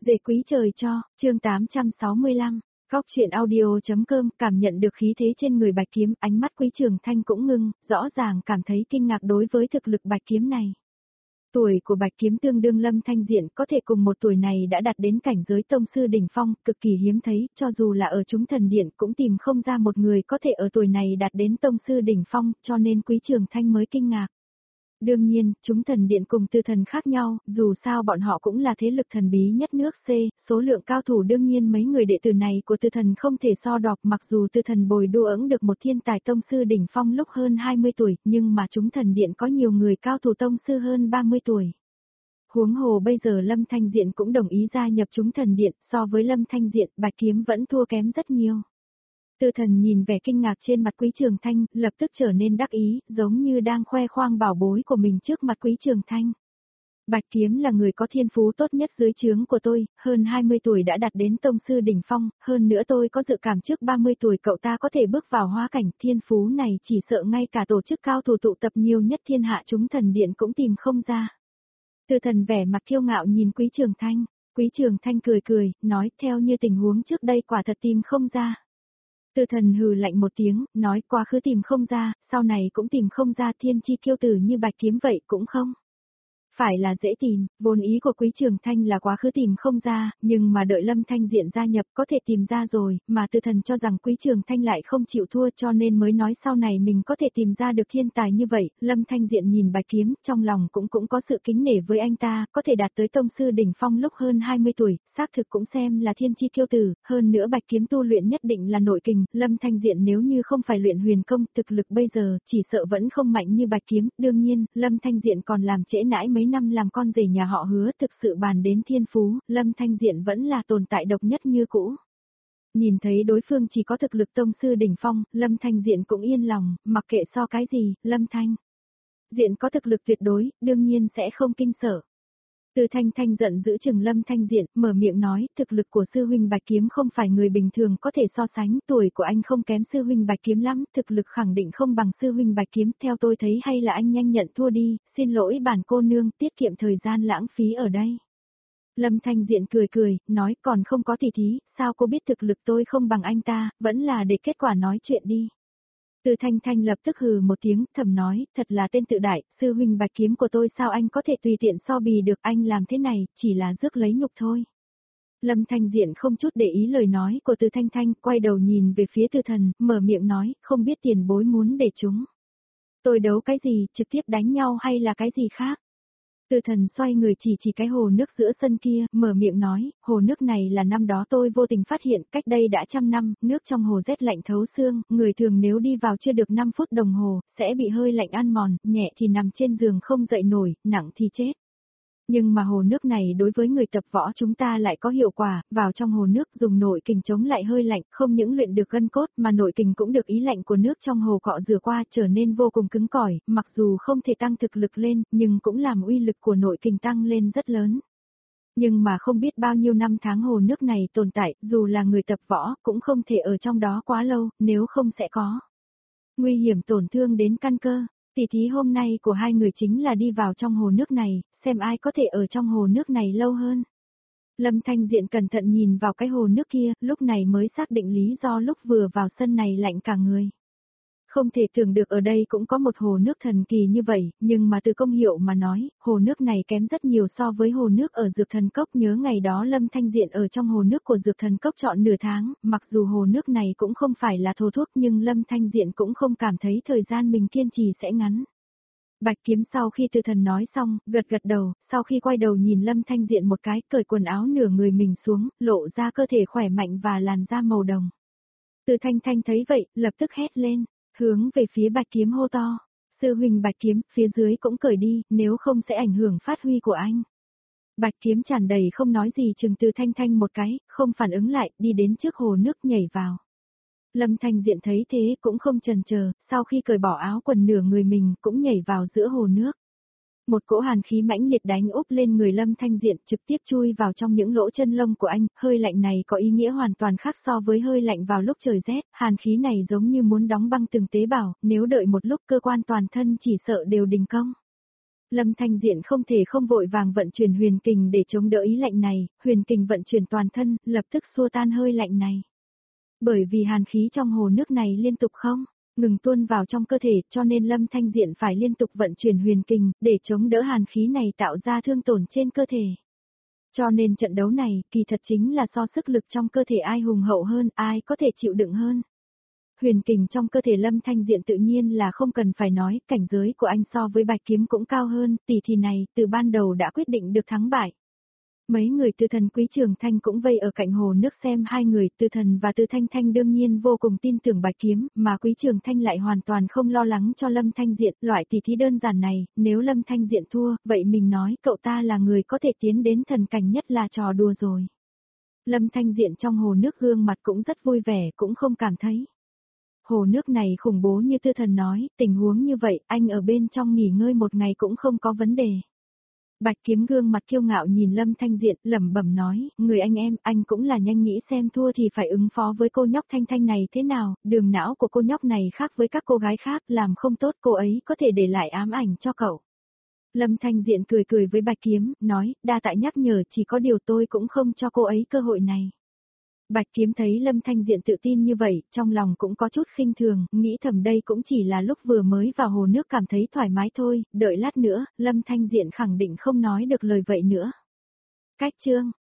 Dễ quý trời cho, chương 865, Góc truyện audio.com. Cảm nhận được khí thế trên người Bạch Kiếm, ánh mắt Quý Trường Thanh cũng ngưng, rõ ràng cảm thấy kinh ngạc đối với thực lực Bạch Kiếm này. Tuổi của Bạch Kiếm tương đương Lâm Thanh Diện, có thể cùng một tuổi này đã đạt đến cảnh giới tông sư đỉnh phong, cực kỳ hiếm thấy, cho dù là ở chúng thần điện cũng tìm không ra một người có thể ở tuổi này đạt đến tông sư đỉnh phong, cho nên Quý Trường Thanh mới kinh ngạc. Đương nhiên, chúng thần điện cùng tư thần khác nhau, dù sao bọn họ cũng là thế lực thần bí nhất nước C, số lượng cao thủ đương nhiên mấy người đệ tử này của tư thần không thể so đọc, mặc dù tư thần bồi đua ững được một thiên tài tông sư đỉnh phong lúc hơn 20 tuổi, nhưng mà chúng thần điện có nhiều người cao thủ tông sư hơn 30 tuổi. Huống hồ bây giờ Lâm Thanh Diện cũng đồng ý gia nhập chúng thần điện, so với Lâm Thanh Diện, Bạch Kiếm vẫn thua kém rất nhiều. Tư thần nhìn vẻ kinh ngạc trên mặt Quý Trường Thanh, lập tức trở nên đắc ý, giống như đang khoe khoang bảo bối của mình trước mặt Quý Trường Thanh. Bạch Kiếm là người có thiên phú tốt nhất dưới trướng của tôi, hơn 20 tuổi đã đạt đến tông sư đỉnh phong, hơn nữa tôi có dự cảm trước 30 tuổi cậu ta có thể bước vào hóa cảnh, thiên phú này chỉ sợ ngay cả tổ chức cao thủ tụ tập nhiều nhất thiên hạ chúng thần điện cũng tìm không ra. Tư thần vẻ mặt kiêu ngạo nhìn Quý Trường Thanh, Quý Trường Thanh cười cười, nói theo như tình huống trước đây quả thật tìm không ra. Tư thần hừ lạnh một tiếng, nói quá khứ tìm không ra, sau này cũng tìm không ra, thiên chi kiêu tử như Bạch Kiếm vậy cũng không phải là dễ tìm. Vốn ý của Quý Trường Thanh là quá khứ tìm không ra, nhưng mà đợi Lâm Thanh Diện gia nhập có thể tìm ra rồi, mà tư thần cho rằng Quý Trường Thanh lại không chịu thua cho nên mới nói sau này mình có thể tìm ra được thiên tài như vậy. Lâm Thanh Diện nhìn Bạch Kiếm, trong lòng cũng có sự kính nể với anh ta, có thể đạt tới tông sư đỉnh phong lúc hơn 20 tuổi, xác thực cũng xem là thiên chi kiêu tử, hơn nữa Bạch Kiếm tu luyện nhất định là nội kình, Lâm Thanh Diện nếu như không phải luyện huyền công, thực lực bây giờ chỉ sợ vẫn không mạnh như Bạch Kiếm. Đương nhiên, Lâm Thanh Diện còn làm trễ nãi mấy năm làm con rể nhà họ Hứa, thực sự bàn đến thiên phú, Lâm Thanh Diện vẫn là tồn tại độc nhất như cũ. Nhìn thấy đối phương chỉ có thực lực tông sư đỉnh phong, Lâm Thanh Diện cũng yên lòng, mặc kệ so cái gì, Lâm Thanh Diện có thực lực tuyệt đối, đương nhiên sẽ không kinh sợ. Từ Thanh Thanh giận dữ chừng Lâm Thanh Diện, mở miệng nói, thực lực của sư huynh Bạch Kiếm không phải người bình thường có thể so sánh, tuổi của anh không kém sư huynh Bạch Kiếm lắm, thực lực khẳng định không bằng sư huynh Bạch Kiếm, theo tôi thấy hay là anh nhanh nhận thua đi, xin lỗi bản cô nương, tiết kiệm thời gian lãng phí ở đây. Lâm Thanh Diện cười cười, nói còn không có tỉ thí, sao cô biết thực lực tôi không bằng anh ta, vẫn là để kết quả nói chuyện đi. Từ Thanh Thanh lập tức hừ một tiếng, thầm nói, thật là tên tự đại, sư huynh Bạch Kiếm của tôi sao anh có thể tùy tiện so bì được, anh làm thế này, chỉ là rước lấy nhục thôi. Lâm Thanh Diện không chút để ý lời nói của Từ Thanh Thanh, quay đầu nhìn về phía Tư Thần, mở miệng nói, không biết tiền bối muốn để chúng tôi đấu cái gì, trực tiếp đánh nhau hay là cái gì khác. Tư Thần xoay người chỉ cái hồ nước giữa sân kia, mở miệng nói, hồ nước này là năm đó tôi vô tình phát hiện, cách đây đã 100 năm, nước trong hồ rét lạnh thấu xương, người thường nếu đi vào chưa được 5 phút đồng hồ, sẽ bị hơi lạnh ăn mòn, nhẹ thì nằm trên giường không dậy nổi, nặng thì chết. Nhưng mà hồ nước này đối với người tập võ chúng ta lại có hiệu quả, vào trong hồ nước dùng nội kình chống lại hơi lạnh, không những luyện được gân cốt mà nội kình cũng được ý lạnh của nước trong hồ cọ rửa qua trở nên vô cùng cứng cỏi, mặc dù không thể tăng thực lực lên, nhưng cũng làm uy lực của nội kình tăng lên rất lớn. Nhưng mà không biết bao nhiêu năm tháng hồ nước này tồn tại, dù là người tập võ cũng không thể ở trong đó quá lâu, nếu không sẽ có nguy hiểm tổn thương đến căn cơ. Tỉ thí hôm nay của hai người chính là đi vào trong hồ nước này, xem ai có thể ở trong hồ nước này lâu hơn. Lâm Thanh Diện cẩn thận nhìn vào cái hồ nước kia, lúc này mới xác định lý do lúc vừa vào sân này lạnh cả người. Không thể tưởng được ở đây cũng có một hồ nước thần kỳ như vậy, nhưng mà từ công hiệu mà nói, hồ nước này kém rất nhiều so với hồ nước ở Dược Thần Cốc. Nhớ ngày đó Lâm Thanh Diện ở trong hồ nước của Dược Thần Cốc trọn nửa tháng, mặc dù hồ nước này cũng không phải là thô thuốc nhưng Lâm Thanh Diện cũng không cảm thấy thời gian mình kiên trì sẽ ngắn. Bạch Kiếm sau khi Tư Thần nói xong, gật đầu, sau khi quay đầu nhìn Lâm Thanh Diện một cái, cởi quần áo nửa người mình xuống, lộ ra cơ thể khỏe mạnh và làn da màu đồng. Từ Thanh Thanh thấy vậy, lập tức hét lên, hướng về phía Bạch Kiếm hô to, sư huynh Bạch Kiếm, phía dưới cũng cởi đi, nếu không sẽ ảnh hưởng phát huy của anh. Bạch Kiếm tràn đầy không nói gì chừng Từ Thanh Thanh một cái, không phản ứng lại, đi đến trước hồ nước nhảy vào. Lâm Thanh Diện thấy thế cũng không chần chờ, sau khi cởi bỏ áo quần nửa người mình cũng nhảy vào giữa hồ nước. Một cỗ hàn khí mãnh liệt đánh úp lên người Lâm Thanh Diện, trực tiếp chui vào trong những lỗ chân lông của anh, hơi lạnh này có ý nghĩa hoàn toàn khác so với hơi lạnh vào lúc trời rét, hàn khí này giống như muốn đóng băng từng tế bào, nếu đợi một lúc cơ quan toàn thân chỉ sợ đều đình công. Lâm Thanh Diện không thể không vội vàng vận chuyển huyền kình để chống đỡ ý lạnh này, huyền kình vận chuyển toàn thân, lập tức xua tan hơi lạnh này. Bởi vì hàn khí trong hồ nước này liên tục không ngừng tuôn vào trong cơ thể, cho nên Lâm Thanh Diện phải liên tục vận chuyển huyền kình, để chống đỡ hàn khí này tạo ra thương tổn trên cơ thể. Cho nên trận đấu này, kỳ thật chính là so sức lực trong cơ thể ai hùng hậu hơn, ai có thể chịu đựng hơn. Huyền kình trong cơ thể Lâm Thanh Diện tự nhiên là không cần phải nói, cảnh giới của anh so với Bạch Kiếm cũng cao hơn, tỷ thí này, từ ban đầu đã quyết định được thắng bại. Mấy người Từ Thần Quý Trường Thanh cũng vây ở cạnh hồ nước xem hai người, Từ Thần và Từ Thanh Thanh đương nhiên vô cùng tin tưởng Bạch Kiếm, mà Quý Trường Thanh lại hoàn toàn không lo lắng cho Lâm Thanh Diện, loại tỷ thí đơn giản này, nếu Lâm Thanh Diện thua, vậy mình nói cậu ta là người có thể tiến đến thần cảnh nhất là trò đùa rồi. Lâm Thanh Diện trong hồ nước gương mặt cũng rất vui vẻ, cũng không cảm thấy. Hồ nước này khủng bố như Tư Thần nói, tình huống như vậy, anh ở bên trong nghỉ ngơi một ngày cũng không có vấn đề. Bạch Kiếm gương mặt kiêu ngạo nhìn Lâm Thanh Diện, lẩm bẩm nói, người anh em, anh cũng là nhanh nghĩ xem thua thì phải ứng phó với cô nhóc Thanh Thanh này thế nào, đường não của cô nhóc này khác với các cô gái khác, làm không tốt cô ấy có thể để lại ám ảnh cho cậu. Lâm Thanh Diện cười cười với Bạch Kiếm, nói, đa tạ nhắc nhở, chỉ có điều tôi cũng không cho cô ấy cơ hội này. Bạch Kiếm thấy Lâm Thanh Diện tự tin như vậy, trong lòng cũng có chút khinh thường, nghĩ thầm đây cũng chỉ là lúc vừa mới vào hồ nước cảm thấy thoải mái thôi, đợi lát nữa, Lâm Thanh Diện khẳng định không nói được lời vậy nữa. Cách chương